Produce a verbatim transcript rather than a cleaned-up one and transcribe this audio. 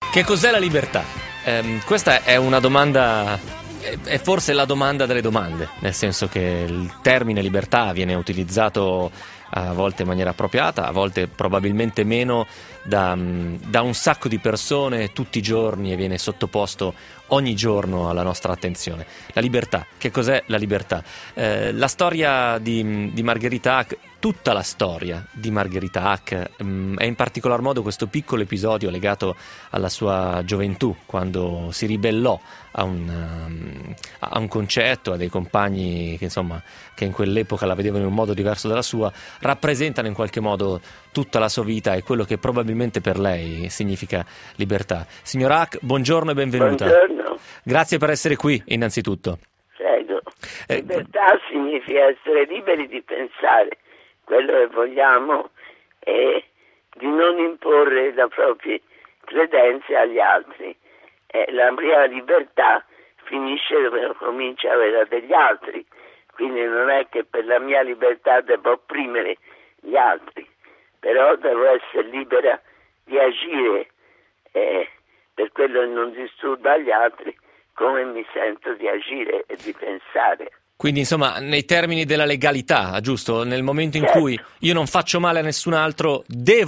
Che cos'è la libertà? Eh, questa è una domanda, è forse la domanda delle domande, nel senso che il termine libertà viene utilizzato a volte in maniera appropriata, a volte probabilmente meno da, da un sacco di persone tutti i giorni e viene sottoposto ogni giorno alla nostra attenzione. La libertà, che cos'è la libertà? Eh, la storia di, di Margherita Hack, tutta la storia di Margherita Hack um, e in particolar modo questo piccolo episodio legato alla sua gioventù, quando si ribellò a un, um, a un concetto, a dei compagni che insomma che in quell'epoca la vedevano in un modo diverso dalla sua, rappresentano in qualche modo tutta la sua vita e quello che probabilmente per lei significa libertà. Signor Hack, buongiorno e benvenuta. Buongiorno. Grazie per essere qui, innanzitutto. Prego. Eh, Libertà significa essere liberi di pensare quello che vogliamo e di non imporre le proprie credenze agli altri. Eh, la mia libertà finisce dove comincia quella degli altri, quindi non è che per la mia libertà devo opprimere gli altri, però devo essere libera di agire eh, per quello che non disturba gli altri, come mi sento di agire e di pensare. Quindi insomma nei termini della legalità, giusto? Nel momento in Certo. cui io non faccio male a nessun altro, devo